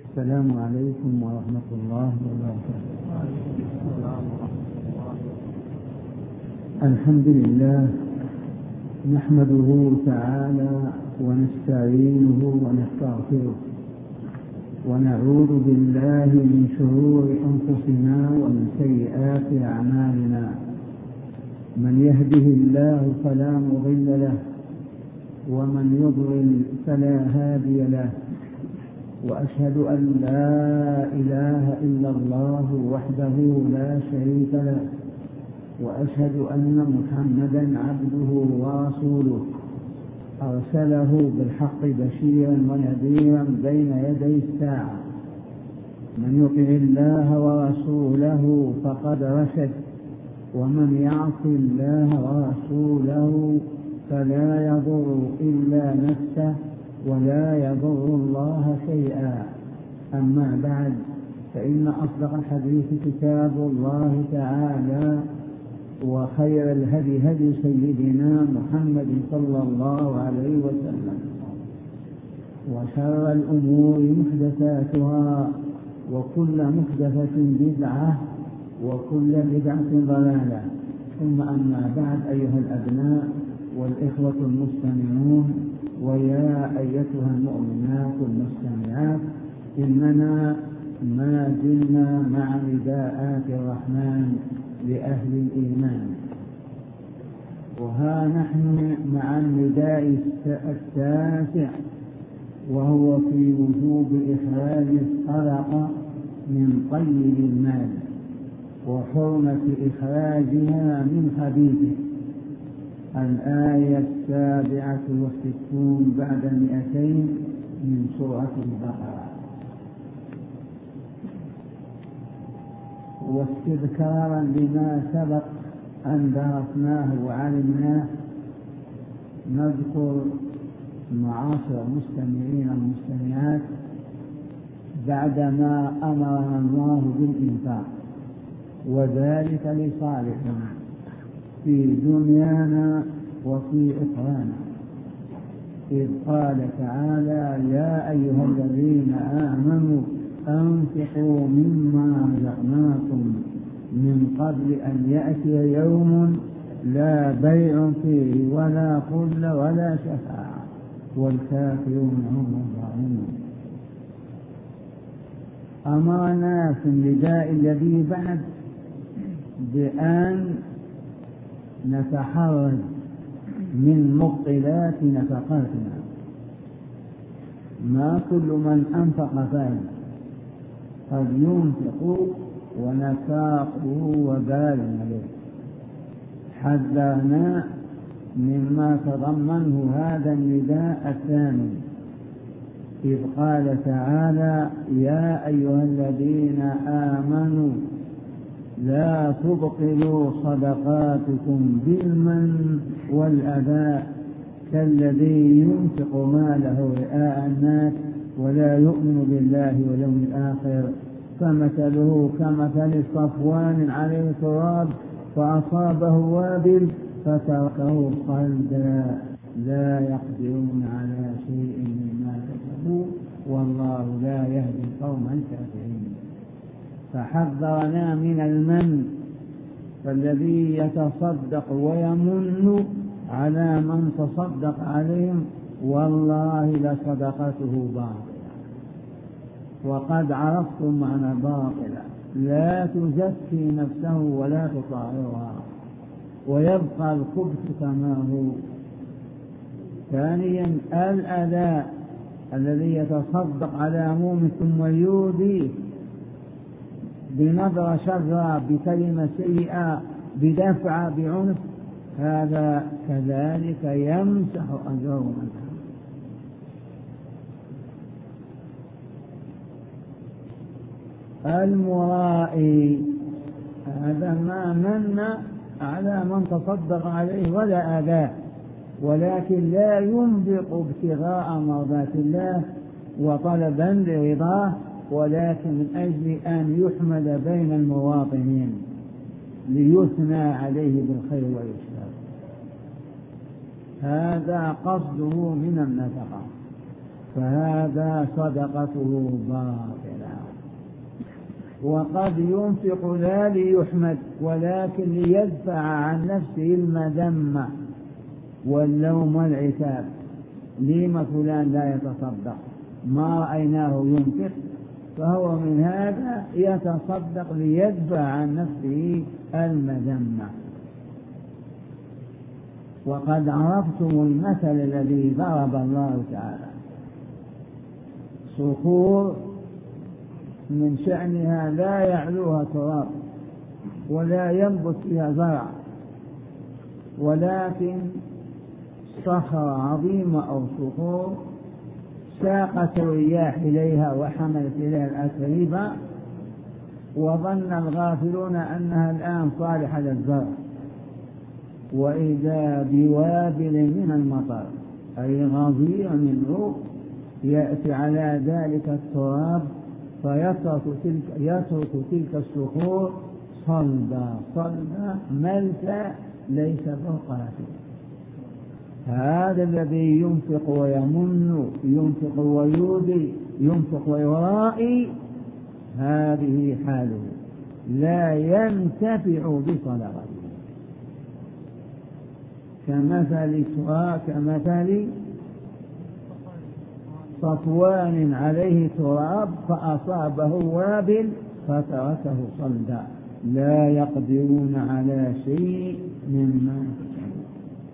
السلام عليكم ورحمة الله وبركاته. الحمد لله نحمده تعالى ونستعينه ونستغفره ونعوذ بالله من شرور أنفسنا ومن سيئات أعمالنا. من يهده الله فلا مضل له ومن يضلل فلا هادي له، وأشهد أن لا إله إلا الله وحده لا شريك له، وأشهد أن محمدا عبده ورسوله أرسله بالحق بشيرا ونذيرا بين يدي الساعة. من يطع الله ورسوله فقد رشد، ومن يعص الله ورسوله فلا يضر إلا نفسه ولا يضر الله شيئا. أما بعد، فإن أصدق الحديث كتاب الله تعالى، وخير الهدي هدي سيدنا محمد صلى الله عليه وسلم، وشر الأمور محدثاتها، وكل محدثة بدعة، وكل بدعة ضلالة. ثم أما بعد، أيها الأبناء والإخوة المستمعون، ويا أيتها المؤمنات المستمعات، إننا ما زلنا مع نداءات الرحمن لأهل الإيمان، وها نحن مع النداء التاسع، وهو في وجوب إخراج الصدقة من طيب المال وحرمة إخراجها من خبيثه. الآية 67 بعد 200 من سورة البقرة. واستذكارا لما سبق أن درسناه وعلمناه، نذكر معاشر المستمعين والمستمعات بعدما أمرنا الله بالإنفاق، وذلك لصالحنا في دنيانا وفي أخرانا، إذ قال تعالى: يا أيها الذين آمنوا أنفقوا مما رزقناكم من قبل أن يأتي يوم لا بيع فيه ولا خل ولا شفاعة والكافرون هم الظالمون. أمرنا في النداء الذي بعد بأن نتحرز من مبطلات نفقاتنا. ما كل من أنفق فعل، قد ينفق ونفاقه وبال عليه. حذرنا مما تضمنه هذا النداء الثاني، إذ قال تعالى: يا أيها الذين آمنوا لا تبطلوا صدقاتكم بالمن والأذى كالذي ينفق ماله رئاء الناس ولا يؤمن بالله واليوم الآخر، فمثله كمثل صفوان عليه تراب فأصابه وابل فتركه صلدا لا يقدرون على شيء مما كسبوا والله لا يهدي القوم الكافرين. فحذرنا من المن، فالذي يتصدق ويمن على من تصدق عليهم والله لصدقته باطلة، وقد عرفتم معنى باطلة، لا تزكي نفسه ولا تطهرها، ويبقى الخبث كما هو. ثانيا، الأذى الذي يتصدق على مؤمن ثم يؤذيه بنظرة شرة، بكلمة سيئة، بدفع، بعنف، هذا كذلك يمسح أجره عنه. المرائي هذا ما من على من تصدق عليه ولا آذاه، ولكن لا ينفق ابتغاء مرضات الله وطلبا لرضاه، ولكن من أجل أن يحمد بين المواطنين ليثنى عليه بالخير والإسلام. هذا قصده من النفقة. فهذا صدقته باطلة. وقد ينفق لا ليحمد ولكن ليدفع عن نفسه المذمة واللوم والعتاب. لما فلان لا يتصدق؟ ما رأيناه ينفق، فهو من هذا يتصدق ليدفع عن نفسه المذمة. وقد عرفتم المثل الذي ضرب الله تعالى: صخور من شأنها لا يعلوها تراب ولا ينبت فيها زرع، ولكن صخرة عظيمة أو صخور ساقت الرياح إليها وحملت إليها الأتربة، وظن الغافلون أنها الآن صالحة للزرع، وإذا بوابل من المطر أي غزير منه يأتي على ذلك التراب فيترك تلك الصخور صلبة ملسا ليس فوقها شيء. هذا الذي ينفق ويمن، ينفق ويودي، ينفق ويرائي، هذه حاله، لا ينتفع بصدقته. كمثل صفوان عليه تراب فأصابه وابل فتركه صلدا، لا يقدرون على شيء مما كسبوا.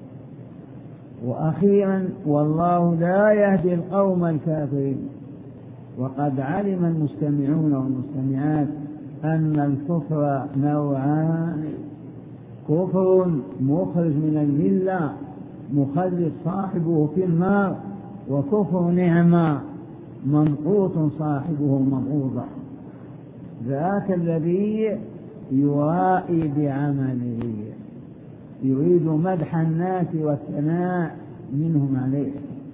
وأخيرا: والله لا يهدي القوم الكافرين. وقد علم المستمعون والمستمعات أن الكفر نوعان: كفر مخرج من الملة مخلد صاحبه في النار، وكفر نعمة منقوط صاحبه مبغوضا. ذاك الذي يرائي بعمله، يريد مدح الناس والثناء منهم عليه.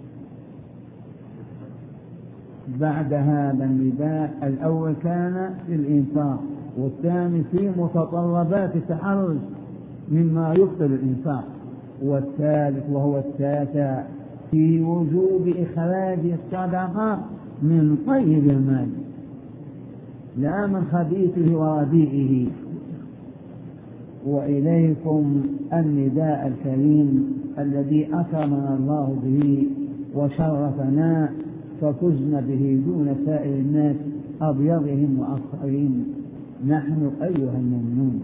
بعد هذا النداء الأول كان في الإنفاق، والثاني في متطلبات التحرز مما يبطل الإنفاق، والثالث وهو التاسع في وجوب إخراج الصدقة من طيب المال لا من خبيثه ورديئه. وإليكم النداء الكريم الذي أكرمنا الله به وشرفنا ففزنا به دون سائر الناس أبيضهم وأصفرهم. نحن أيها المؤمنون: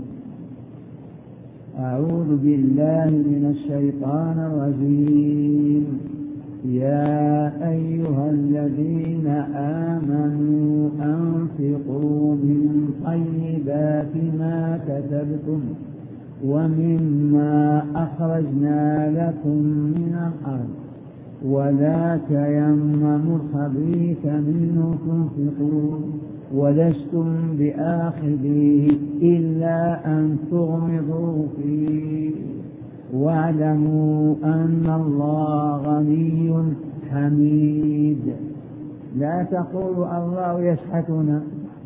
أعوذ بالله من الشيطان الرجيم. يا أيها الذين آمنوا أنفقوا من طيبات ما كسبتم ومما أخرجنا لكم من الأرض ولا تيمموا الخبيث منه تنفقون ولستم بآخذيه إلا أن تغمضوا فيه واعلموا أن الله غني حميد. لا تقولوا الله يشحتنا،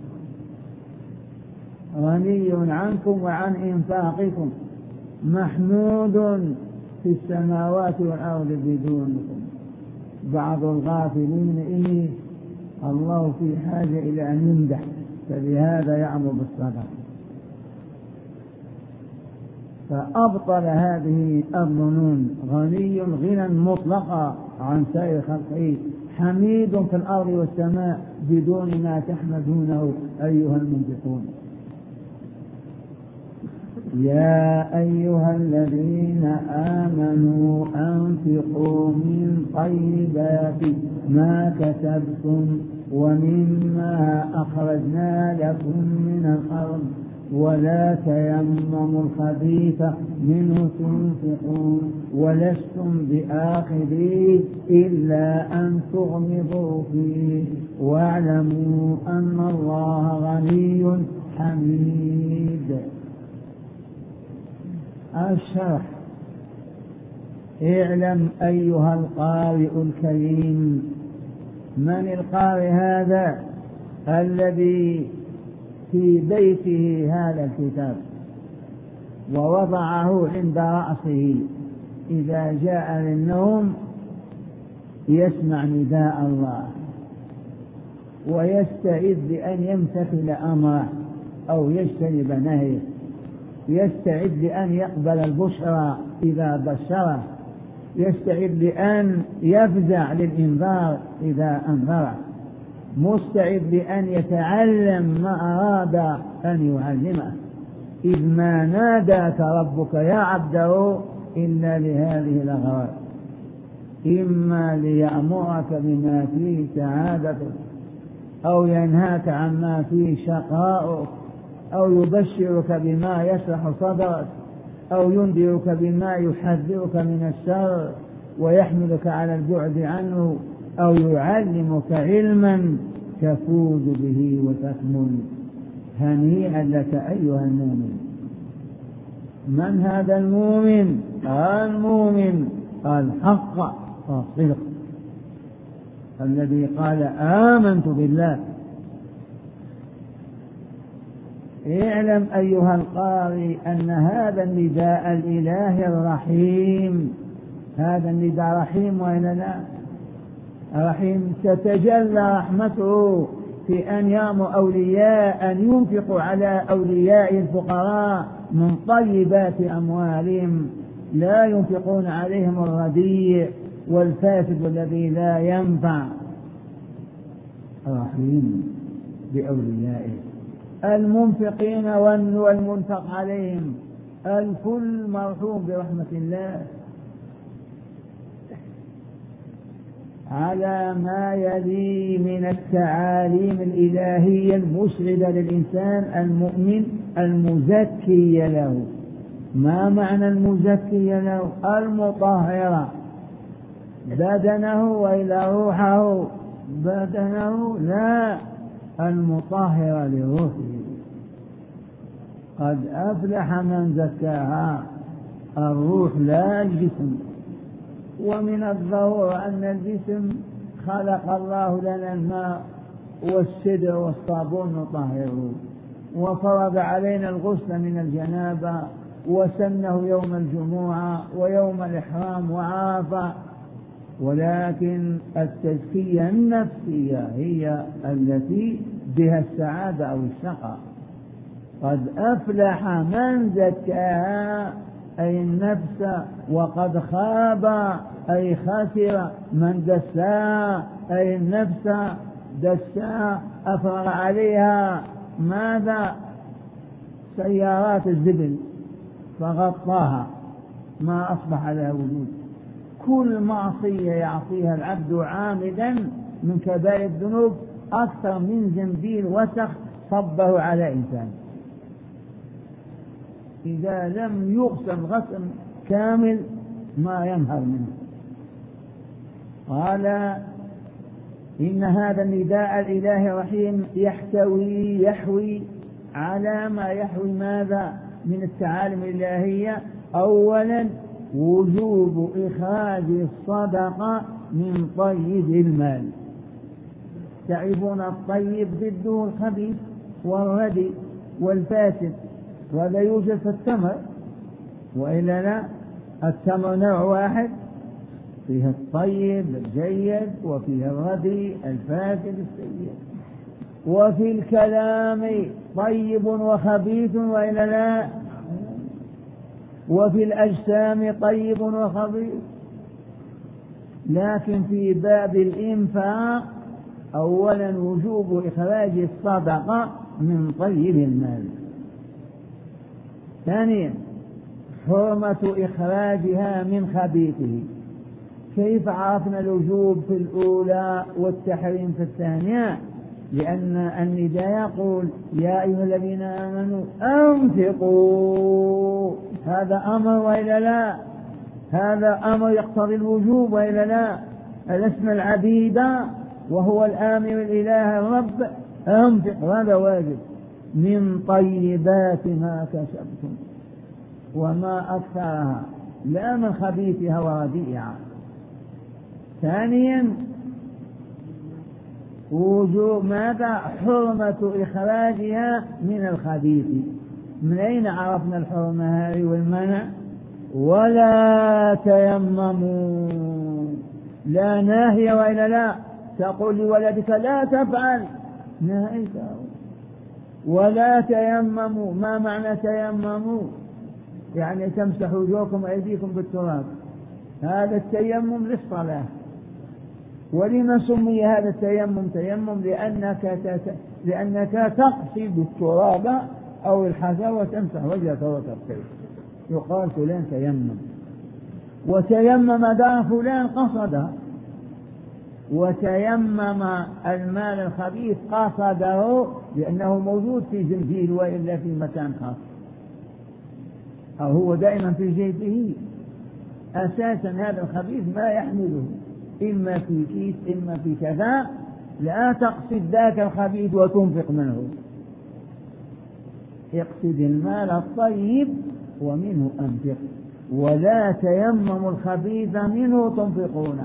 غني عنكم وعن إنفاقكم، محمود في السماوات والأرض بدونكم. بعض الغافلين إني الله في حاجة إلى أن يمدح، فلهذا يأمر بالصدقة. فأبطل هذه الظنون. غني غنى مطلقا عن سائر خلقه، حميد في الأرض والسماء بدون ما تحمدونه أيها المنفقون. يا أيها الذين آمنوا أنفقوا من طيبات ما كسبتم ومما أخرجنا لكم من الأرض ولا تيمموا الخبيث منه تنفقون ولستم بآخذيه إلا أن تغمضوا فيه واعلموا أن الله غني حميد. الشرح: اعلم أيها القارئ الكريم. من القارئ هذا؟ الذي في بيته هذا الكتاب ووضعه عند رأسه، إذا جاء للنوم يسمع نداء الله ويستعد لأن يمتثل أمره أو يجتنب نهيه، يستعد لأن يقبل البشرى إذا بشره، يستعد لأن يفزع للإنذار إذا أنذره، مستعد لأن يتعلم ما أراد أن يعلمه. إذ ما ناداك ربك يا عبده إلا لهذه الأغراض: إما ليأمرك بما فيه سعادتك، أو ينهاك عما فيه شقاؤك، أو يبشرك بما يشرح صدرك، أو ينذرك بما يحذرك من الشر ويحملك على البعد عنه، أو يعلمك علما تفوز به وتكمل. هنيئا لك أيها المؤمن. من هذا المؤمن؟ المؤمن الحق الصدق الذي قال آمنت بالله. اعلم أيها القارئ أن هذا النداء الإلهي الرحيم، هذا النداء رحيم وإلا لا؟ رحيم. تتجلى رحمته في أن يأمر أولياء أن ينفقوا على أولياء الفقراء من طيبات أموالهم، لا ينفقون عليهم الرديء والفاسد الذي لا ينفع. رحيم بأوليائه المنفقين والمنفق عليهم، الكل مرحوم برحمة الله. على ما يلي من التعاليم الإلهية المسعدة للإنسان المؤمن المزكي له. ما معنى المزكي له؟ المطهرة بدنه وإلى روحه، بدنه لا، المطهرة لروحه. قد أفلح من زكاها، الروح لا الجسم. ومن الضرورة أن الجسم خلق الله لنا الماء والسدر والصابون نطهره، وفرض علينا الغسل من الجنابة، وسنه يوم الجمعة ويوم الإحرام وعرفة. ولكن التزكية النفسية هي التي بها السعادة أو الشقاء. قد أفلح من زكاها أي النفس، وقد خاب أي خسر من دساها أي النفس، دساها أفرغ عليها ماذا؟ سيارات الزبل فغطاها ما أصبح لها وجود. كل معصية يعصيها العبد عامدا من كبائر الذنوب أكثر من زنبيل وسخ صبه على إنسان إذا لم يغسل غسل كامل ما ينهر منه. قال إن هذا النداء الإلهي الرحيم يحوي على ما يحوي ماذا من التعاليم الإلهية. أولا وجوب إخراج الصدقة من طيب المال. تعرفون الطيب ضده الخبيث والردي والفاسد، وهذا يوجد في التمر وإلا لا؟ التمر نوع واحد، فيه الطيب الجيد وفيه الردي الفاسد السيء. وفي الكلام طيب وخبيث وإلا لا؟ وفي الأجسام طيب وخبيث. لكن في باب الإنفاق أولا وجوب إخراج الصدقة من طيب المال. ثانيا حرمة إخراجها من خبيثه. كيف عرفنا الوجوب في الأولى والتحريم في الثانية؟ لأن النداء يقول يا أيها الذين آمنوا أنفقوا، هذا أمر وإلا لا؟ هذا أمر يقتضي الوجوب وإلا لا؟ الاسم العبيد وهو الآمر الإله الرب أنفق، هذا واجب. من طيبات ما كسبتم، وما أكثرها، لا من خبيثها ورديئها. ثانيا وجوب ماذا؟ حرمة إخراجها من الخبيث. من أين عرفنا الحرمة هذه والمنع؟ ولا تيمموا لا ناهية وإلا لا، تقول لولدك لا تفعل، نهيت. ولا تيمموا، ما معنى تيمموا؟ يعني تمسحوا وجوهكم وأيديكم بالتراب، هذا التيمم للصلاة. ولما سمي هذا التيمم تيمم؟ لأنك تقصد التراب أو الحجر وتمسح وجهك وكفيك، يقال فلان تيمم. وتيمم دار فلان قصده، وتيمم المال الخبيث قصده لأنه موجود في جنبه وإلا في مكان خاص، أو هو دائما في جيبه. أساسا هذا الخبيث ما يحمله، إما في كيس إما في كذا، لا تقصد ذاك الخبيث وتنفق منه، اقصد المال الطيب ومنه أنفق، ولا تيمموا الخبيث منه تنفقون.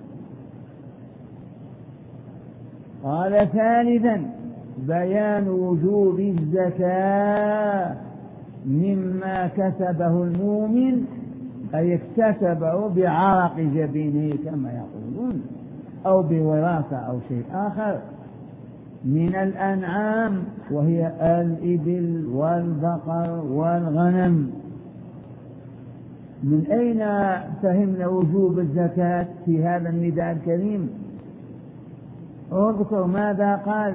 قال ثالثا بيان وجوب الزكاة مما كسبه المؤمن، أي اكتسبه بعرق جبينه كما يقولون، أو بوراثة أو شيء آخر، من الأنعام وهي الإبل والبقر والغنم. من أين فهمنا وجوب الزكاة في هذا النداء الكريم؟ اذكر ماذا قال: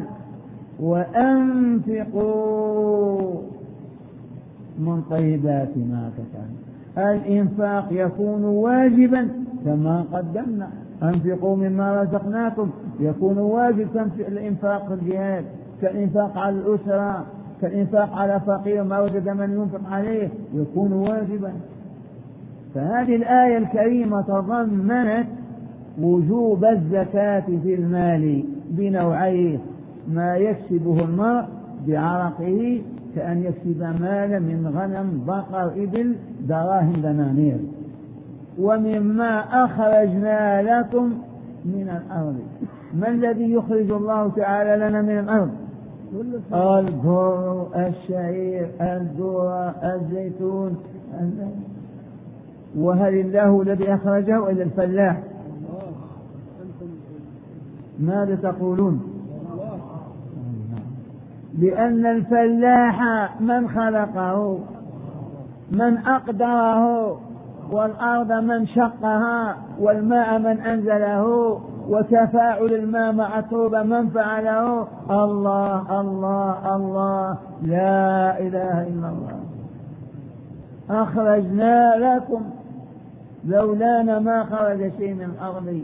وأنفقوا من طيبات ما كسبتم. الإنفاق يكون واجبا كما قدمنا، أنفقوا مما رزقناكم يكون واجب، الإنفاق في الجهاد، كالإنفاق على الأسرة، كالإنفاق على فقير ما وجد من ينفق عليه يكون واجبا. فهذه الآية الكريمة تضمنت وجوب الزكاة في المال بنوعيه: ما يكسبه المرء بعرقه كأن يكسب مالا من غنم بقر إبل دراهم دنانير، ومما أخرجنا لكم من الأرض. ما الذي يخرج الله تعالى لنا من الأرض؟ البر، الشعير، الذرة، الزيتون. وهل الله الذي أخرجه إلا الفلاح؟ ماذا تقولون؟ لأن الفلاح من خلقه، من أقدره، والأرض من شقها، والماء من أنزله، وتفاعل الماء مع التربة من فعله. الله الله الله، لا إله إلا الله. أخرجنا لكم، لولانا ما خرج شيء من الأرض.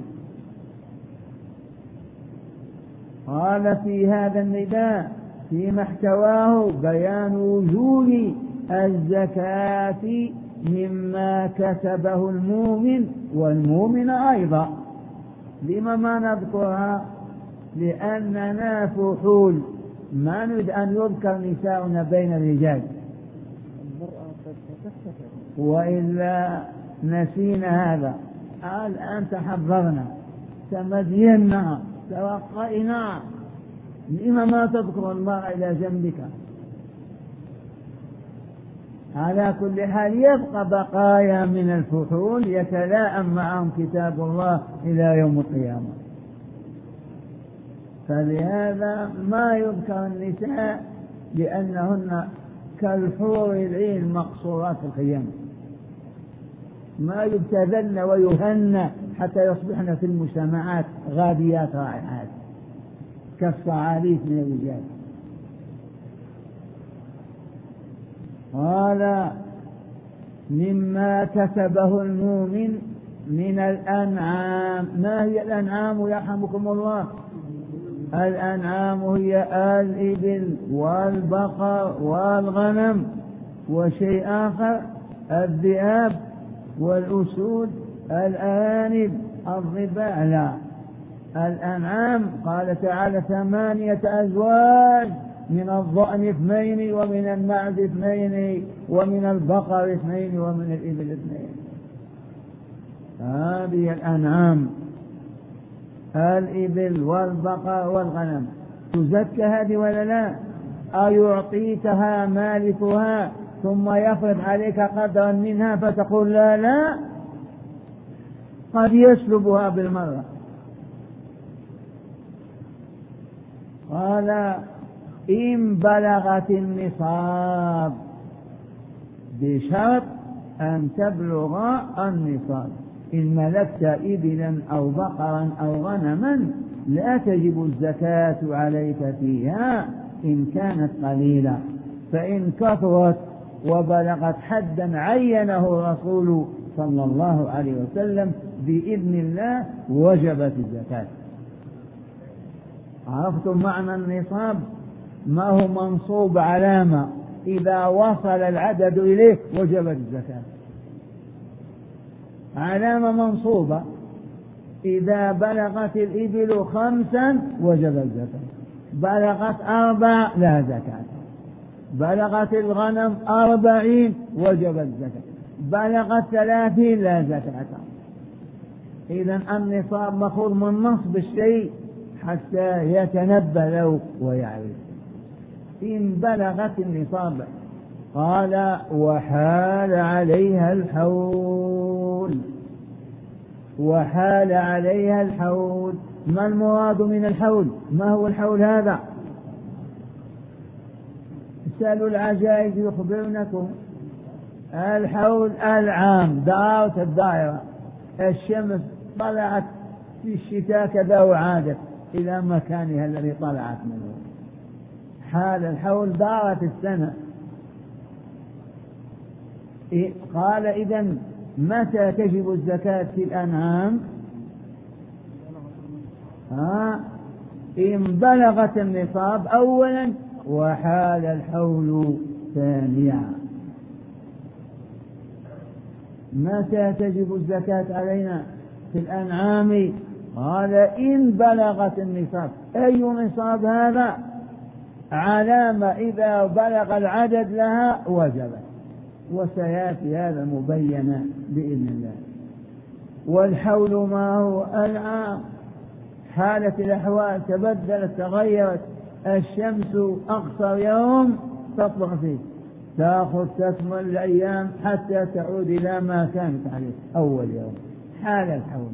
قال في هذا النداء في محتواه بيان وجوب الزكاة مما كسبه المؤمن والمؤمن أيضا. لما ما نذكرها؟ لأننا فحول، ما نريد أن يذكر نساؤنا بين الرجال، وإلا نسينا هذا. الآن تحضرنا، تمدينا، توقينا، لما ما تذكر المرأة إلى جنبك؟ على كل حال يبقى بقايا من الفحول يتلاءم معهم كتاب الله إلى يوم القيامة. فلهذا ما يذكر النساء، لأنهن كالحور العين مقصورات في الخيام، ما يبتذلن ويهن حتى يصبحن في المجتمعات غاديات رائعات كالصعاليك من الرجال. قال مما كسبه المؤمن من الأنعام. ما هي الأنعام يرحمكم الله؟ الأنعام هي الإبل والبقر والغنم وشيء آخر، الذئاب والأسود، الأرانب، الضباع. لا، الأنعام قال تعالى 8 أزواج، من الضأن 2 ومن المعز 2 ومن البقر 2 ومن الإبل 2. هذه الأنعام، الإبل والبقر والغنم. تزكى هذه ولا لا؟ أيعطيكها مالكها ثم يفرض عليك قدرا منها فتقول لا لا؟ قد يسلبها بالمرة. قال إن بلغت النصاب بشرط أن تبلغ النصاب. إن ملكت إبلا أو بقرا أو غنما لا تجب الزكاة عليك فيها إن كانت قليلة، فإن كثرت وبلغت حدا عينه الرسول صلى الله عليه وسلم بإذن الله وجبت الزكاة. عرفتم معنى النصاب؟ ما هو منصوب علامة، إذا وصل العدد إليه وجبت الزكاة. علامة منصوبة، إذا بلغت الإبل 5 وجب الزكاة، بلغت 4 لا زكاة، بلغت الغنم 40 وجب الزكاة، بلغت 30 لا زكاة. إذن النصاب مأخوذ من نصب الشيء حتى يتنبه له ويعرف. إن بلغت النصاب. قال وحال عليها الحول. وحال عليها الحول، ما المراد من الحول؟ ما هو الحول هذا؟ اسألوا العجائز يخبرنكم. الحول العام، دارت الدائرة، الشمس طلعت في الشتاء كذا وعادت إلى مكانها الذي طلعت منه. حال الحول دارت السنة. قال إذن متى تجب الزكاة في الأنعام؟ إن بلغت النصاب أولا، وحال الحول ثانيا. متى تجب الزكاة علينا في الأنعام؟ قال إن بلغت النصاب. أي نصاب هذا؟ علامة إذا بلغ العدد لها وجبت، وسيأتي هذا مبينا بإذن الله. والحول ما هو؟ العام. حالة الأحوال تبدلت تغيرت، الشمس أقصر يوم تطلع فيه، تكمل الأيام حتى تعود إلى ما كانت عليه أول يوم. حال الحول.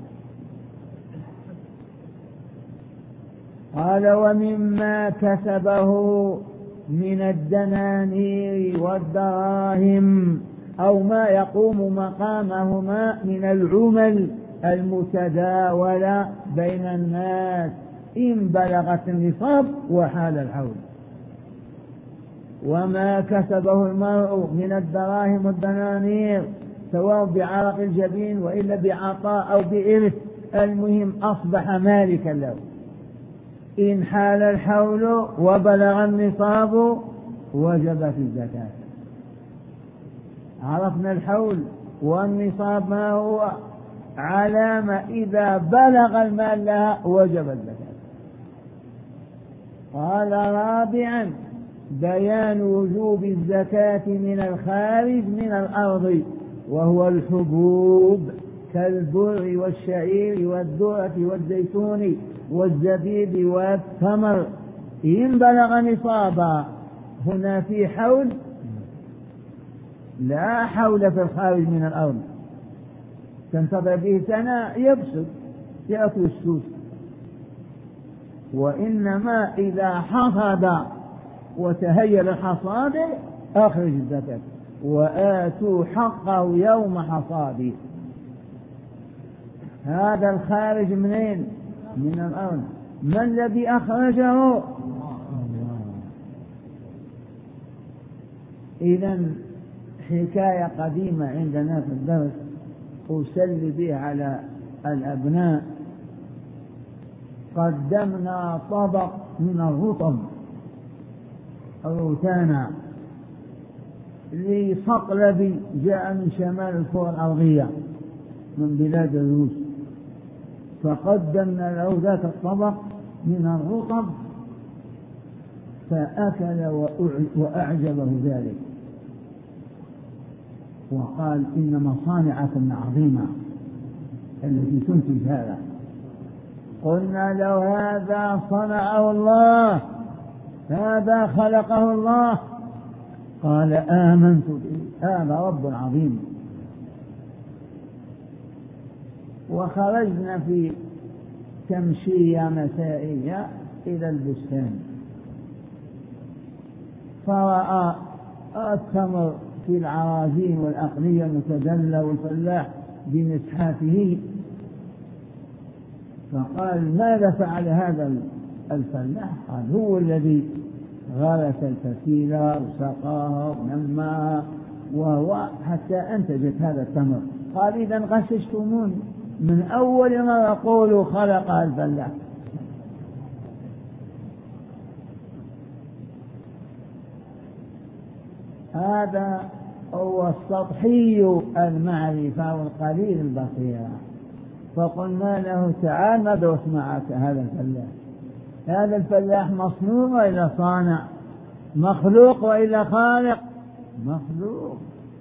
قال ومما كسبه من الدنانير والدراهم أو ما يقوم مقامهما من العمل المتداولة بين الناس إن بلغت النصاب وحال الحول. وما كسبه المرء من الدراهم والدنانير سواء بعرق الجبين وإلا بعطاء أو بإرث، المهم أصبح مالكا له. إن حال الحول وبلغ النصاب وجبت الزكاة. عرفنا الحول والنصاب ما هو؟ علامة إذا بلغ المال لها وجب الزكاة. قال رابعا بيان وجوب الزكاة من الخارج من الأرض، وهو الحبوب كالبر والشعير والذرة والزيتون والزبيب والتمر إن بلغ نصابا. هنا في حول؟ لا حول في الخارج من الأرض، تنتظر به سنة يبسط يأكل السوس، وإنما إذا حصد وتهيأ الحصاد أخرج الزكاة وآتوا حقه يوم حصاده. هذا الخارج منين؟ من الأرض. ما الذي أخرجه؟ إذن حكاية قديمة عندنا في الدرس أسلي بها على الأبناء. قدمنا طبق من الرطب روتانا لصقلبي جاء من شمال الكرة الأرضية من بلاد الروس، فقدمنا له ذاك الطبق من الرطب فأكل وأعجبه ذلك، وقال إن مصانعكم عظيمة التي تنتج هذا. قلنا له هذا صنعه الله، هذا خلقه الله. قال آمنت به، هذا رب عظيم. وخرجنا في تمشية مسائية إلى البستان، فرأى التمر في العراجين والأقنية المتدلة والفلاح بمسحاته، فقال ماذا فعل هذا الفلاح؟ قال هو الذي غرس الفسيلة وسقاها ونماها وهو حتى أنتجت هذا التمر. قال إذا غششتموني من أول ما يقولوا خلقها الفلاح. هذا هو السطحي المعرفة والقليل البصيرة. فقلنا له تعال ندرس معك هذا الفلاح. هذا الفلاح مصنوع وإلا صانع؟ مخلوق وإلا خالق؟ مخلوق.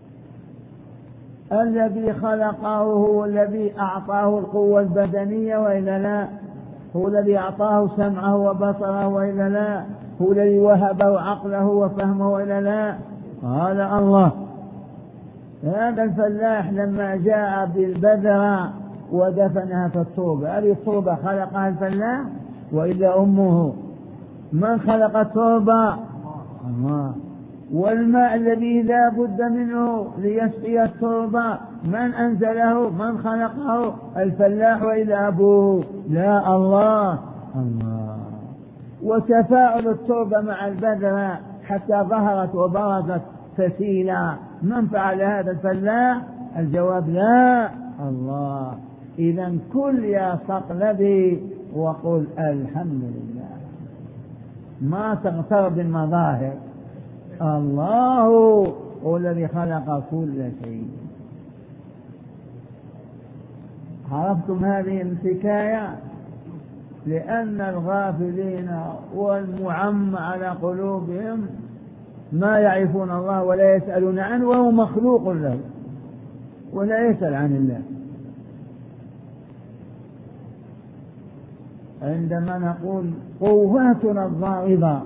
الذي خلقه هو الذي أعطاه القوة البدنية وإلا لا؟ هو الذي أعطاه سمعه وبصره وإلا لا؟ هو الذي وهبه عقله وفهمه وإلا لا؟ قال الله. هذا الفلاح لما جاء بالبذرة ودفنها في التربة، هذه التربة خلقها الفلاح وإلا أمه؟ من خلق التربة؟ الله. والماء الذي لا بد منه ليسقي التربة من أنزله؟ من خلقه؟ الفلاح وإلا أبوه؟ لا، الله. الله. وتفاعل التربة مع البذرة حتى ظهرت وبرزت فسيلة، من فعل هذا؟ الفلاح؟ الجواب لا، الله. إذا كل يا صقلبي وقل الحمد لله، ما تغتر بالمظاهر. الله هو الذي خلق كل شيء. عرفتم هذه الحكاية؟ لأن الغافلين والمعم على قلوبهم ما يعرفون الله ولا يسألون عنه، وهو مخلوق له ولا يسأل عن الله. عندما نقول قواتنا الضاربة،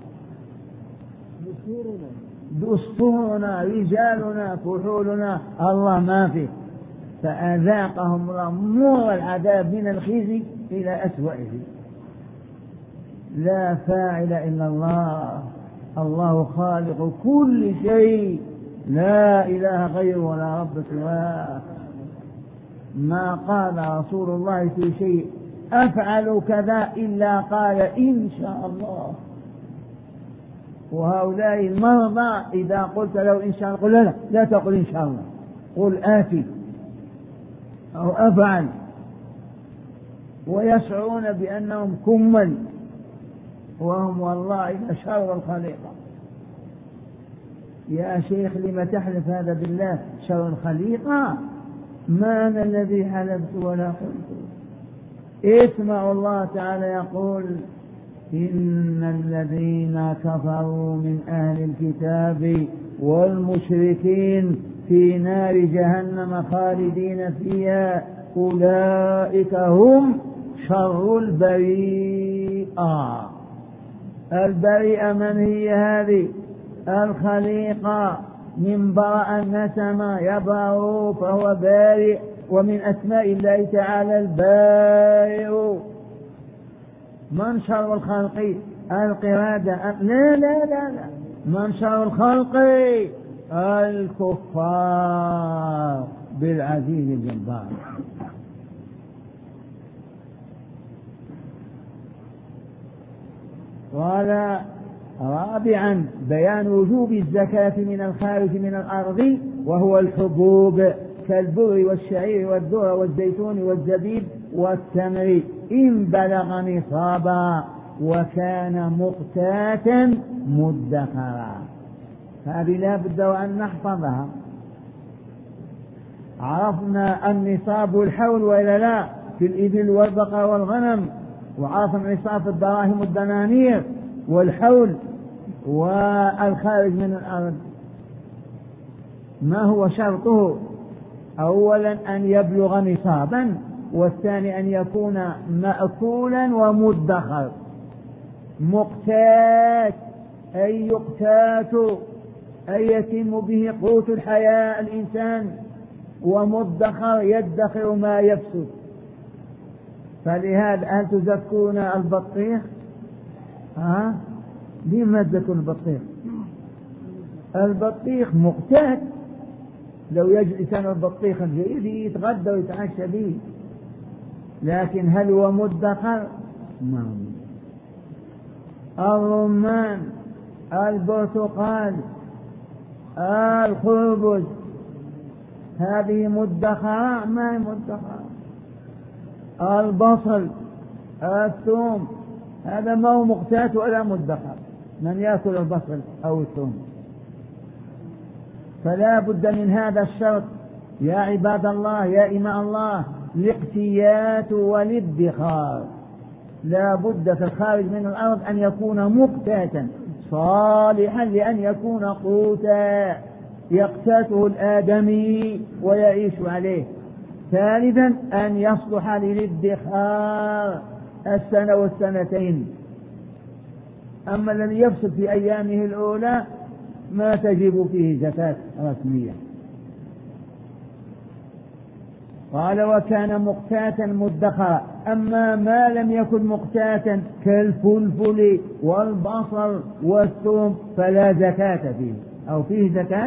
دستورنا، رجالنا، فحولنا، الله ما فيه، فأذاقهم الله مر العذاب من الخزي إلى أسوأه. لا فاعل إلا الله، الله خالق كل شيء، لا إله غيره ولا رب سواه. ما قال رسول الله في شيء أفعل كذا إلا قال إن شاء الله. وهؤلاء المرضى إذا قلت له إن شاء الله قل لا تقل إن شاء الله، قل آتي أو أفعل، ويشعرون بأنهم كمل وهم والله شر الخليقة. يا شيخ لم تحلف هذا بالله شر الخليقة؟ ما أنا الذي حلفت ولا قلت. اسمعوا الله تعالى يقول إن الذين كفروا من أهل الكتاب والمشركين في نار جهنم خالدين فيها أولئك هم شر البريئة. البريئة من هي هذه؟ الخليقة، من برأ النسم يبرأ فهو بارئ، ومن أسماء الله تعالى البارئ. من شر الخلق؟ القرادة؟ لا لا لا لا، من شر الخلق؟ الكفار بالعزيز الجبار. قال رابعا بيان وجوب الزكاة من الخارج من الأرض، وهو الحبوب كالبر والشعير والذرة والزيتون والزبيب والتمر إن بلغ نصابا وكان مقتاتا مدخرا. هذه لا بد وأن نحفظها. عرفنا النصاب والحول وإلا لا في الإبل والبقر والغنم، وعرفنا النصاب في الدراهم والدنانير، والحول والخارج من الأرض ما هو شرطه؟ أولا أن يبلغ نصابا، والثاني أن يكون مأكولا ومدخر. مقتات أي يقتات، أي يتم به قوت الحياة الإنسان، ومدخر يدخر ما يفسد. فلهذا هل تزكون البطيخ؟ لما تزكون البطيخ؟ البطيخ مقتات، لو يجلس البطيخ الجيد يتغدى ويتعشى به، لكن هل هو مدخر؟ ما هو. الرمان، البرتقال، الخربز، هذه مدخرة؟ ما هي مدخرة. البصل، الثوم، هذا ما هو مقتات ولا مدخر. من يأكل البصل أو الثوم؟ فلا بد من هذا الشرط يا عباد الله، يا إماء الله، الاقتيات والادخار. لا بد في الخارج من الأرض أن يكون مقتاتا صالحا لأن يكون قوتا يقتاته الآدمي ويعيش عليه. ثالثا أن يصلح للادخار السنة والسنتين. أما الذي يفسد في أيامه الأولى ما تجب فيه زكاة رسمية. قال وكان مقتاتا مدخرا. أما ما لم يكن مقتاتا كالفلفل والبصل والثوم فلا زكاة فيه، أو فيه زكاة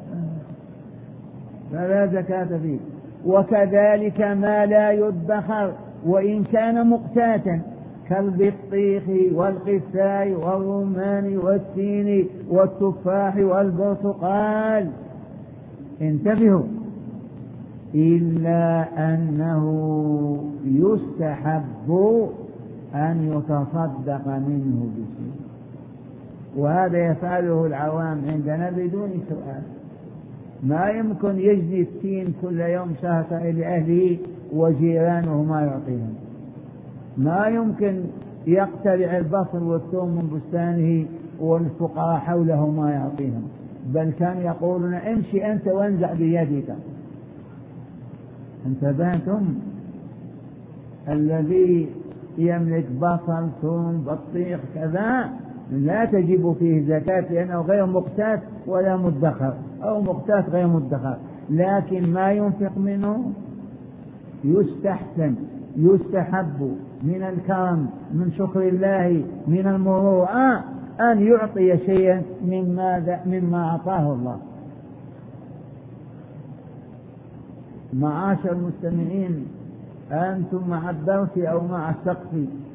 فلا زكاة فيه. وكذلك ما لا يدخر وإن كان مقتاتا كالبطيخ والقثاء والرمان والتين والتفاح والبرتقال. انتبهوا، إلا أنه يستحب أن يتصدق منه بشيء، وهذا يفعله العوام عندنا بدون سؤال. ما يمكن يجني التين كل يوم شهر لأهله وجيرانه ما يعطيهم، ما يمكن يقتلع البصل والثوم من بستانه والفقراء حوله ما يعطيهم، بل كانوا يقولون امشي أنت وانزع بيدك. انتبهتم؟ الذي يملك بصل ثوم بطيخ كذا لا تجب فيه زكاة لأنه غير مقتات ولا مدخر، أو مقتات غير مدخر، لكن ما ينفق منه يستحب من الكرم، من شكر الله، من المروءة أن يعطي شيئا مما أعطاه الله. معاشر المستمعين، أنتم مع الدرس أو مع السقف؟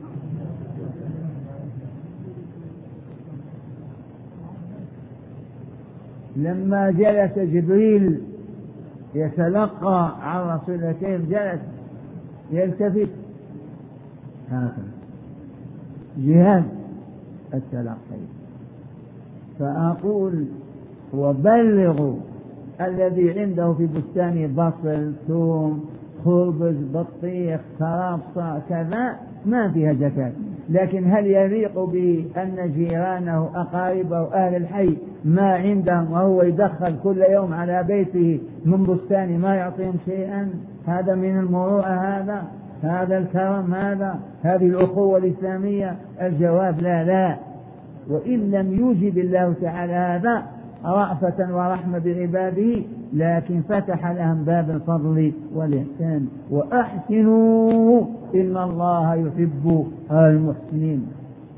لما جلس جبريل يتلقى عن رسول الله جلس يلتفت هكذا جهاز التلقي، فأقول وبلغوا الذي عنده في بستانه بصل ثوم خبز بطيخ كرفس كذا ما فيها زكاة، لكن هل يليق بأن جيرانه أقاربه أهل الحي ما عندهم وهو يدخل كل يوم على بيته من بستانه ما يعطيهم شيئا؟ هذا من المروءة، هذا الكرم، هذه الأخوة الإسلامية؟ الجواب لا. وإن لم يوجب الله تعالى هذا رأفة ورحمة بعباده، لكن فتح لهم باب الفضل والإحسان. وأحسنوا إن الله يحب المحسنين.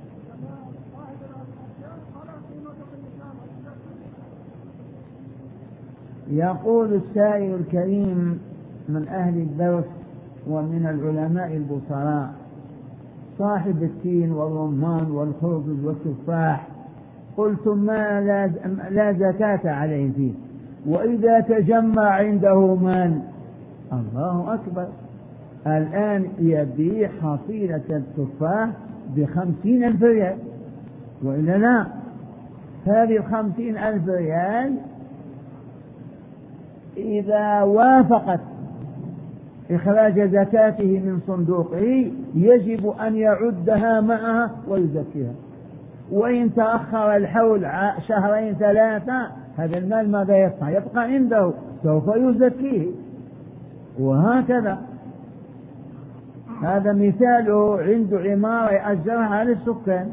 يقول السائل الكريم من أهل الدرس ومن العلماء البصراء: صاحب التين والرمان والخربز والتفاح قلتم ما لا زكاة عليه فيه، وإذا تجمع عنده مال، الله أكبر، الآن يبيع حصيلة التفاح ب50,000 ريال، وإلا لا؟ هذه 50,000 ريال إذا وافقت إخراج زكاته من صندوقه يجب أن يعدها معها ويزكيها، وإن تأخر الحول 2 3 هذا المال ماذا يصنع؟ يبقى عنده، سوف يزكيه، وهكذا. هذا مثاله عنده عمارة يأجرها على السكان،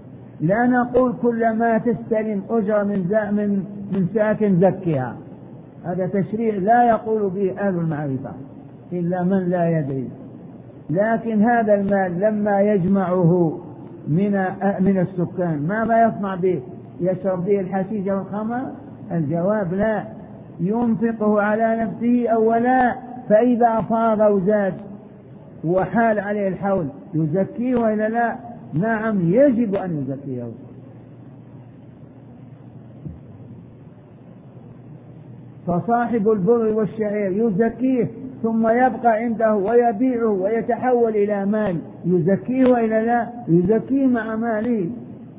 لا نقول كل ما تستلم أجرة من ساكن زكيها، هذا تشريع لا يقول به أهل المعرفة إلا من لا يدري. لكن هذا المال لما يجمعه من السكان ماذا يصنع به؟ يشرب به الحشيش والخمر؟ الجواب لا. ينفقه على نفسه أولا، فإذا فاض وزاد وحال عليه الحول يزكيه وإلا لا؟ نعم يجب أن يزكيه. فصاحب البر والشعير يزكيه ثم يبقى عنده ويبيعه ويتحول إلى مال يزكيه وإلا لا؟ يزكيه مع ماله.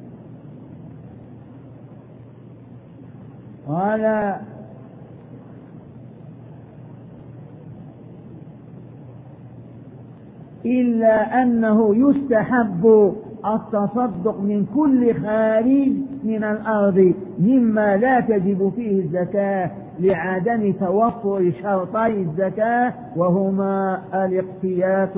قال إلا أنه يستحب التصدق من كل خارج من الأرض مما لا تجب فيه الزكاة لعدم توفر شرطي الزكاة وهما الاقتيات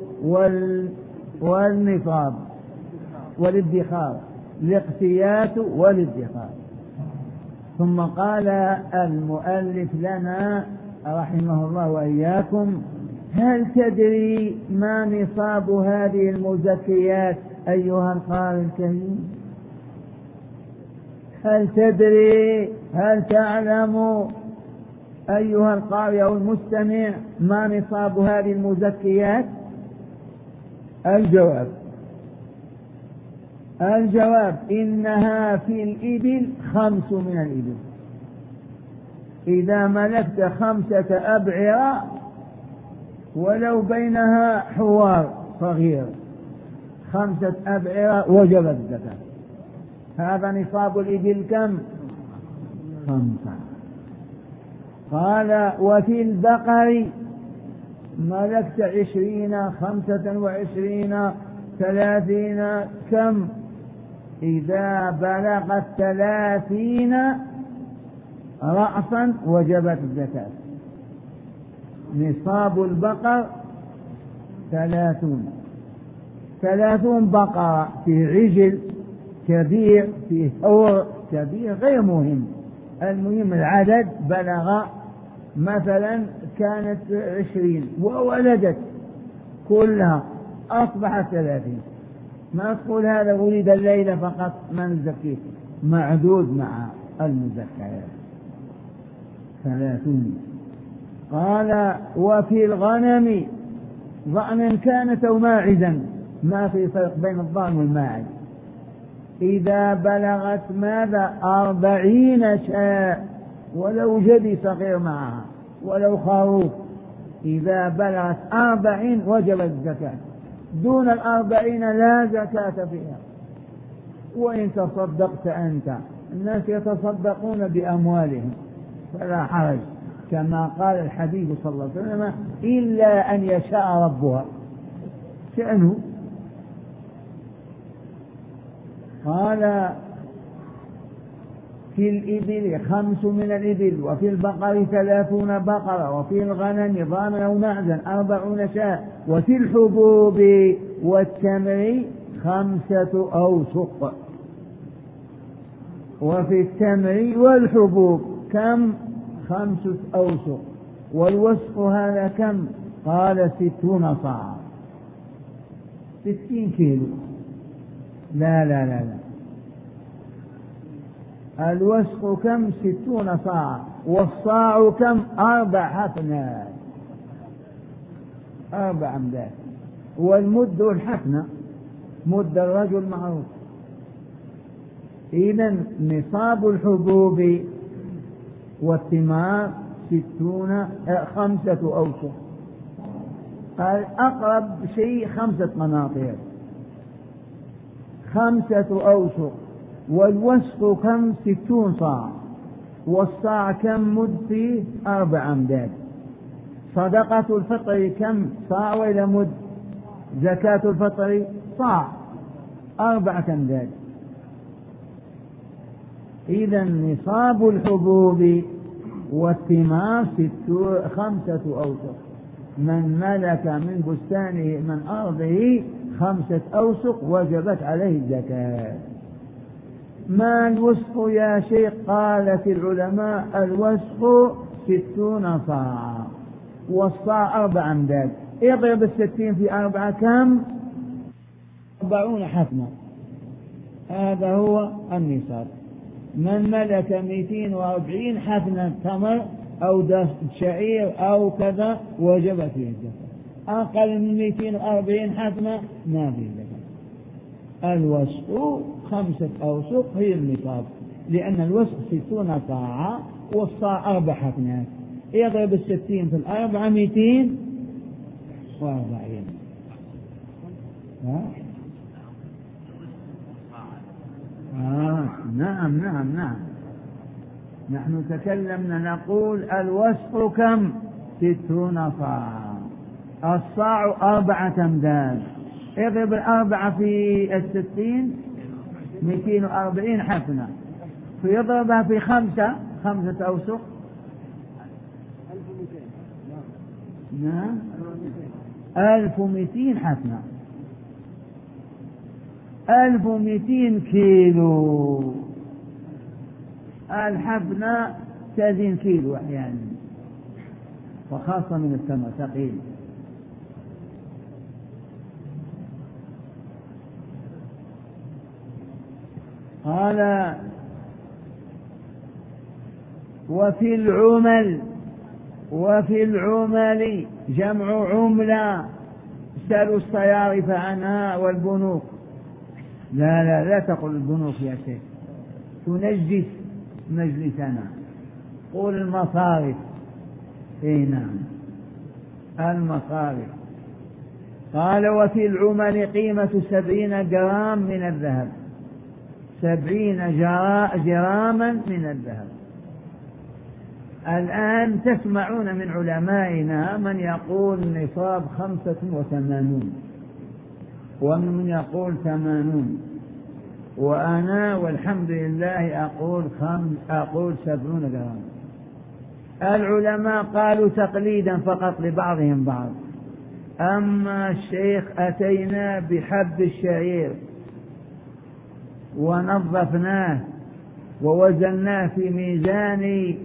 والنصاب والادخار. الاقتيات والادخار. ثم قال المؤلف لنا رحمه الله وإياكم: هل تدري ما نصاب هذه المزكيات أيها القارئ الكريم؟ هل تدري، هل تعلم أيها القارئ أو المستمع ما نصاب هذه المزكيات؟ الجواب إنها في الإبل 5 من الإبل. إذا ملكت 5 أبعرة ولو بينها حوار صغير 5 أبعرة وجبت الزكاة. هذا نصاب الإبل كم؟ 5. قال: وفي البقر ملكت 20 25 30 كم؟ إذا بلغت 30 رأسا وجبت الزكاة. نصاب البقر 30 بقرة، في عجل كبير، في حور كبير غير مهم، المهم العدد بلغ. مثلا كانت 20 وولدت كلها أصبحت 30. ما تقول هذا ولد الليلة فقط ما نزكيه، معدود مع المزكيات 30. قال: وفي الغنم ضأنا كانت أو ماعزا، ما في فرق بين الضأن والماعز، إذا بلغت ماذا؟ 40 شاة، ولو جدي صغير معها ولو خروف، إذا بلغت 40 وجبت الزكاة، دون 40 لا زكاة فيها. وإن تصدقت أنت، الناس يتصدقون بأموالهم فلا حرج، كما قال الحبيب صلى الله عليه وسلم: إلا أن يشاء ربها شأنه. قال: في الإبل 5 من الإبل، وفي البقر 30 بقرة، وفي الغنم ضأنا أو معزا 40 شاة، وفي الحبوب والتمر 5 أوسق. وفي التمر والحبوب كم؟ 5 أوسق. والوسق هذا كم؟ قال: 60 صاع، 60 كيلو. لا لا لا لا، الوسق كم؟ 60 صاع. والصاع كم؟ 4 حفنات، 4 أمداد. والمد الحفنة، مد الرجل معروف. إذن نصاب الحبوب والثمار 5 أوسق. قال: أقرب شيء 5 مناطق، 5 أوسق. والوسق كم؟ 60 صاع. والصاع كم مد فيه؟ 4 أمداد. صدقة الفطر كم؟ صاع ولا مد؟ زكاة الفطر صاع، 4 أمداد. إذا نصاب الحبوب والثمار 5 أوسق. من ملك من بستانه من أرضه 5 أوسق وجبت عليه الزكاة. ما الوسق يا شيخ؟ قالت العلماء: الوسق 60 صاعا، والصاع 4 أمداد. اضرب 60 في 4 كم؟ 40 حفنة. هذا هو النصاب. من ملك 240 حفنة تمر أو شعير أو كذا وجب فيه الزكاة. أقل من 240 حفنة ما فيه زكاة. الوسق 5 أوسق هي النصاب، لأن الوسق 60 صاعا والصاع 4 حفنات. يضرب 60 في 4 240. نعم نعم نعم. نحن تكلمنا نقول الوسق كم؟ 60 صاعا، الصاع 4 أمداد. اضرب 4 في 60 240 حفنة، فيضربها في 5 أوسق. نعم 1200 حفنة، 1200 كيلو. الحفنة تزن كيلو أحيانا، وخاصة من التمر ثقيل. قال وفي العمل جمع عملة. سألوا الصيارف عنها والبنوك. لا تقل البنوك يا شيخ، تنجس مجلسنا. قول المصارف. نعم المصارف. قال وفي العمل قيمة 70 جرام من الذهب، 70 جراما من الذهب. الآن تسمعون من علمائنا من يقول نصاب 85 ومن يقول 80، وأنا والحمد لله أقول 70 جرام. العلماء قالوا تقليدا فقط لبعضهم بعض. أما الشيخ أتينا بحب الشعير ونظفناه ووزناه في ميزان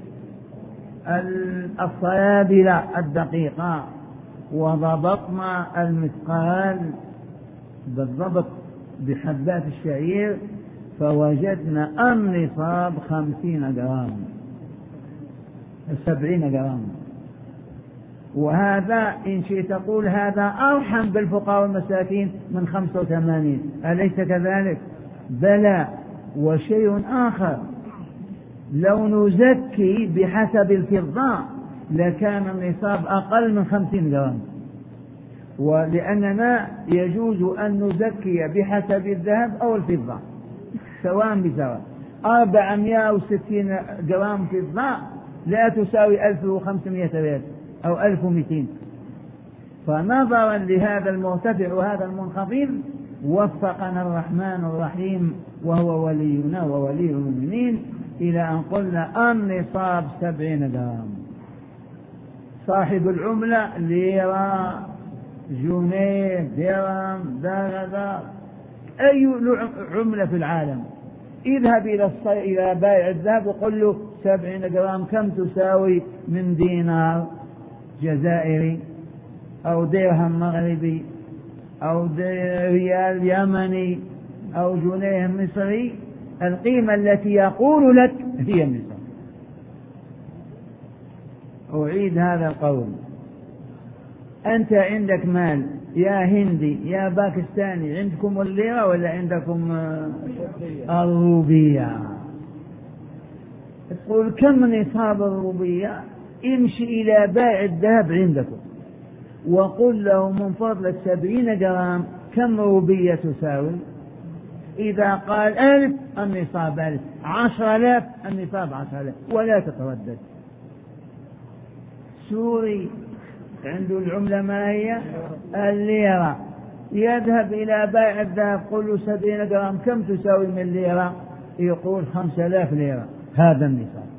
الصيادلة الدقيقة، وضبطنا المثقال بالضبط بحبات الشعير، فوجدنا النصاب 50 جرام 70 جرام. وهذا إن شئت تقول هذا أرحم بالفقراء والمساكين من 85، أليس كذلك؟ بلى. وشيء آخر، لو نزكي بحسب الفضة لكان النصاب أقل من 50 جرام، ولأننا يجوز أن نزكي بحسب الذهب أو الفضة سواء بسواء. 460 جرام فضة لا تساوي 1500 ريال أو 1200. فنظرا لهذا المرتفع وهذا المنخفض وفقنا الرحمن الرحيم وهو ولينا وولي المؤمنين إلى أن قلنا النصاب 70 جرام. صاحب العملة ليرة، جنيه، درهم، ذا أي عملة في العالم، اذهب إلى بائع الذهب وقل له 70 جرام كم تساوي من دينار جزائري أو درهم مغربي أو ريال يمني أو جنيه مصري. القيمة التي يقول لك هي النصاب. أعيد هذا القول. أنت عندك مال يا هندي يا باكستاني، عندكم الليرة ولا عندكم الروبية؟ تقول كم نصاب الروبية؟ امشي إلى بائع الذهب عندكم وقل له من فضلك 70 جرام كم روبية تساوي؟ إذا قال 1000 النصاب 1000، 10,000 النصاب 10,000، ولا تتردد. سوري عنده العملة ما هي؟ الليرة. يذهب إلى بائع الذهب قل له 70 جرام كم تساوي من ليرة؟ يقول 5000 ليرة، هذا النصاب.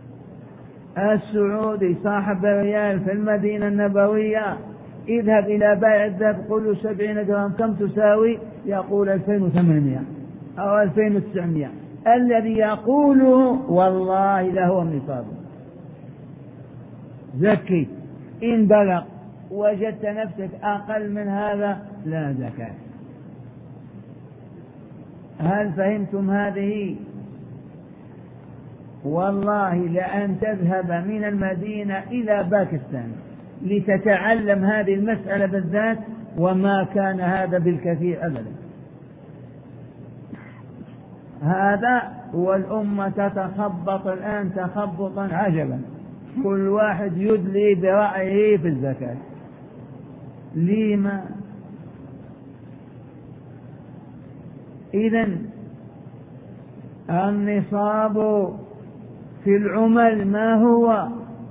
السعودي صاحب الريال في المدينة النبوية اذهب إلى بائع الذهب قل له 70 جرام كم تساوي؟ يقول 2800 أو 2900. الذي يقوله والله له النصاب. زكي. إن بلغ وجدت نفسك أقل من هذا لا زكاة. هل فهمتم هذه؟ والله لأن تذهب من المدينة إلى باكستان لتتعلم هذه المسألة بالذات، وما كان هذا بالكثير أبدا. هذا والأمة تتخبط الآن تخبطا عجبا، كل واحد يدلي برأيه في الزكاة. لما؟ إذن النصاب في العمل ما هو؟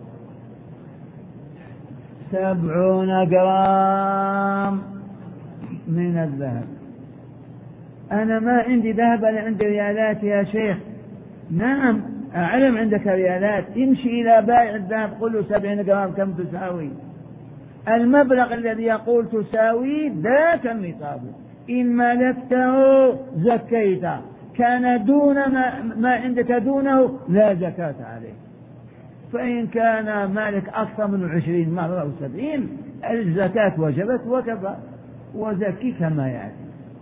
70 جرام من الذهب. أنا ما عندي ذهب، أنا عندي ريالات يا شيخ. نعم أعلم عندك ريالات، امشي إلى بائع الذهب قل له 70 جرام كم تساوي. المبلغ الذي يقول تساوي ذاك النصاب. إن ملكته زكيته، كان دون ما عندك دونه لا زكاة عليه. فإن كان مالك أكثر من 20 مرة أو 70 الزكاة وجبت وكفى، وزكي كما يأتي.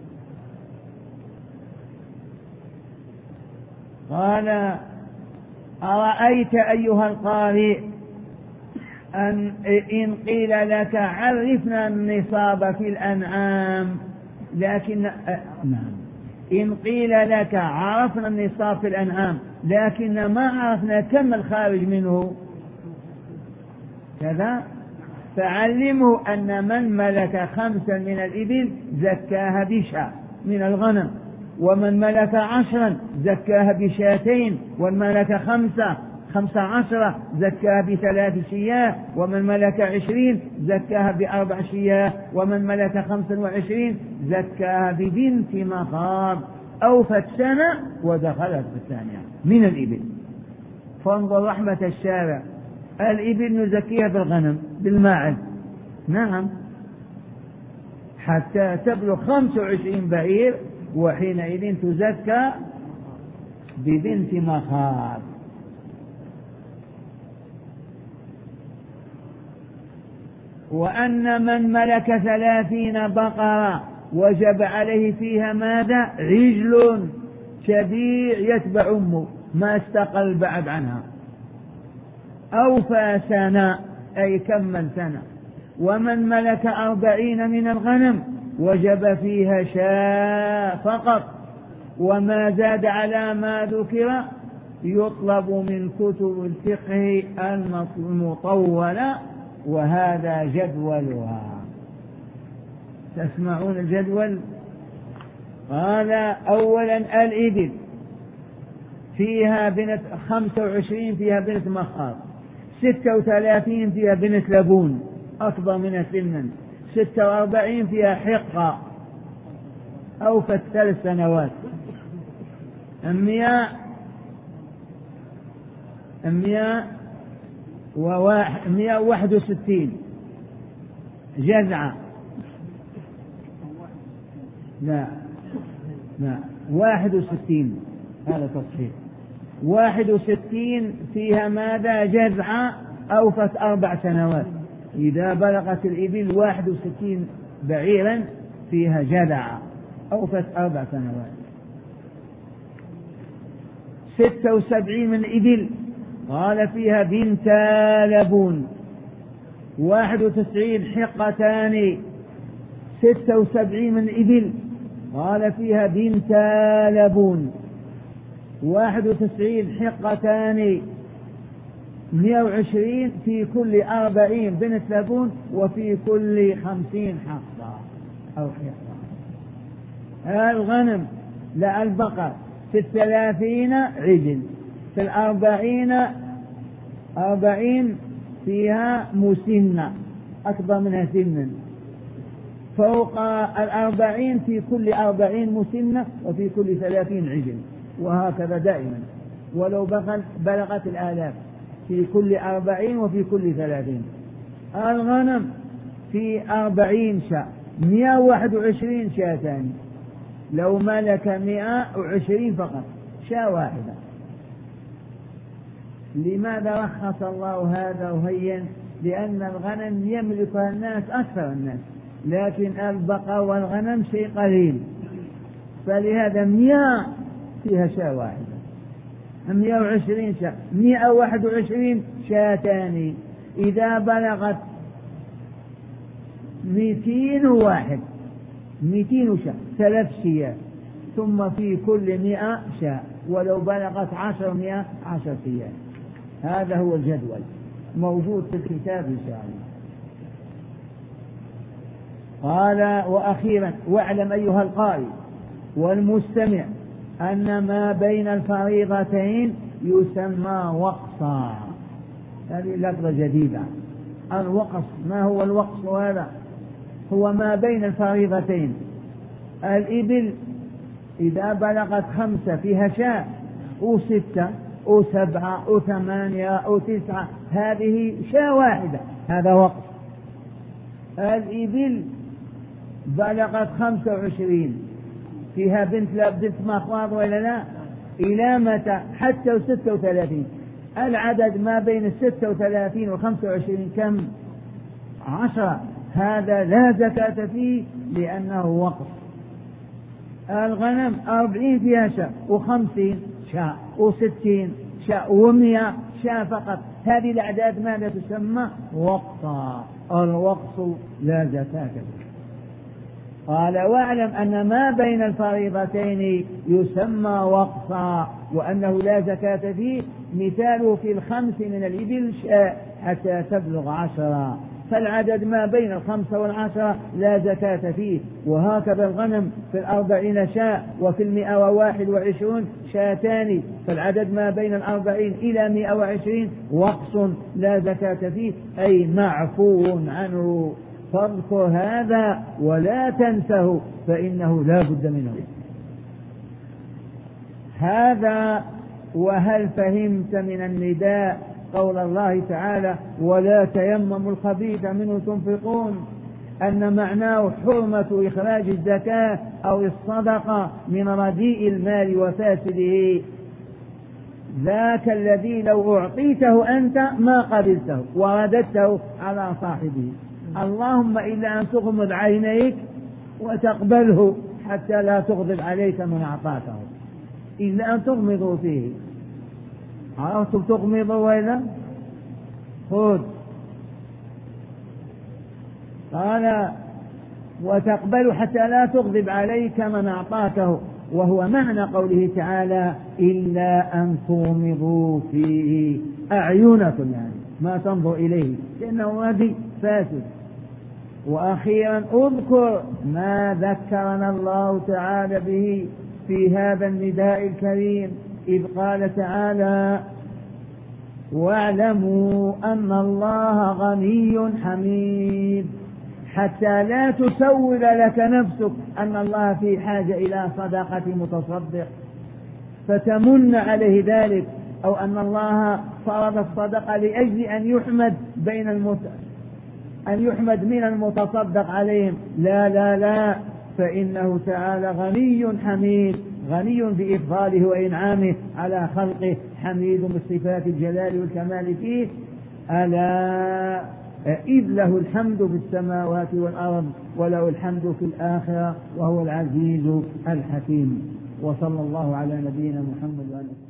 قال أرأيت أيها القارئ إن قيل لك عرفنا النصاب في الأنعام، لكن إن قيل لك عرفنا النصاب في الأنعام لكن ما عرفنا كم الخارج منه كذا، فعلموا أن من ملك 5 من الإبل زكاها بشاة من الغنم، ومن ملك 10 زكاها ب2، ومن ملك 15 زكاها ب3 شياه، ومن ملك 20 زكاها ب4 شياه، ومن ملك 25 زكاها ببنت مخاض أوفت سنة ودخلت بالثانية من الإبل. فانظر رحمة الشارع، الإبل نزكيها بالغنم بالماعز، نعم، حتى تبلغ 25 بعير، وحينئذ تزكى ببنت مخاض. وأن من ملك 30 بقرة وجب عليه فيها ماذا؟ عجل شبيع يتبع أمه ما استقل بعد عنها، أوفى سنة أي كمل سنة. ومن ملك 40 من الغنم وجب فيها شاة فقط، وما زاد على ما ذكر يطلب من كتب الفقه المطولة، وهذا جدولها. تسمعون الجدول؟ قال أولا الإبل فيها بنت 25 فيها بنت مخاض، 36 فيها بنت لبون أكبر من سنا، 46 فيها حقة أوفت 3 سنوات، 161 جذعة، لا 61 هذا تصحيح، 61 فيها ماذا؟ جذعة أوفت 4 سنوات. إذا بلغت الإبل 61 بعيرا فيها جذعة أوفت 4 سنوات. 76 من الإبل قال فيها بنت لبون، 91 حقتان. 76 من الإبل قال فيها بنت لبون، 91 حقتان، 120 في كل 40 بنت لبون، وفي كل 50 حقة أو حقة. الغنم لا البقر في 30 عجل، في 40 فيها مسنة أكبر منها سنا، فوق 40 في كل 40 مسنة، وفي كل 30 عجل، وهكذا دائما ولو بلغت الآلاف، في كل 40 وفي كل 30. الغنم في 40 شاة 121 شاتان، لو ملك 120 فقط شاة واحدة. لماذا رخص الله هذا وهين؟ لأن الغنم يملكها الناس أكثر الناس، لكن البقر والغنم شيء قليل، فلهذا 100 فيها شاة واحدة، 120 شاة، 121 شاتان. إذا بلغت 201 200 شاة 3 شيات، ثم في كل 100 شاة، ولو بلغت 10 10 شيات. هذا هو الجدول موجود في الكتاب إن شاء الله. قال: وأخيرا واعلم أيها القارئ والمستمع أن ما بين الفريضتين يسمى وقصا. هذه لفظة جديدة. الوقص، ما هو الوقص هذا؟ هو ما بين الفريضتين. الإبل إذا بلغت 5 فيها شاة، و6 و7 و8 و9، هذه شاة واحدة، هذا وقص. الإبل بلغت 25 فيها بنت لا بنت مخاض ولا لا، إلى متى؟ حتى 36. العدد ما بين 36 و 25 كم؟ 10. هذا لا زكاة فيه لأنه وقف. الغنم 40 فيها شاة، و50 شاة، و60 شاة، و100 شاة فقط. هذه الأعداد ماذا تسمى؟ وقصا. الوقص لا زكاة فيه. قال: واعلم أن ما بين الفريضتين يسمى وقصا، وأنه لا زكاة فيه. مثاله في 5 من الإبل شاة حتى تبلغ 10، فالعدد ما بين 5 و10 لا زكاة فيه. وهكذا الغنم في 40 شاة، وفي 121 شاتان، فالعدد ما بين 40 إلى 120 وقص لا زكاة فيه، أي معفو عنه. فاذكر هذا ولا تنسه فإنه لا بد منه. هذا. وهل فهمت من النداء قول الله تعالى: ولا تيمموا الخبيث منه تنفقون، أن معناه حرمة إخراج الزكاة أو الصدقة من رديء المال وفاسده، ذاك الذي لو أعطيته أنت ما قبلته ورددته على صاحبه. اللهم إلا أن تغمض عينيك وتقبله حتى لا تغضب عليك من أعطاته، إلا أن تغمضوا فيه. عرفتم تغمضوا وإلا خذ. قال: وتقبل حتى لا تغضب عليك من أعطاته، وهو معنى قوله تعالى: إلا أن تغمضوا فيه، أعينكم يعني ما تنظر إليه، لأنه هذه فاسد. وأخيرا اذكر ما ذكرنا الله تعالى به في هذا النداء الكريم، إذ قال تعالى: واعلموا أن الله غني حميد، حتى لا تسول لك نفسك أن الله في حاجة إلى صدقة متصدق فتمن عليه ذلك، أو أن الله فرض الصدقة لأجل أن يحمد من المتصدق عليهم. لا لا لا، فإنه تعالى غني حميد، غني بإفضاله وإنعامه على خلقه، حميد بصفات الجلال والكمال فيه. ألا إذ له الحمد في السماوات والأرض وله الحمد في الآخرة وهو العزيز الحكيم. وصلى الله على نبينا محمد وعلى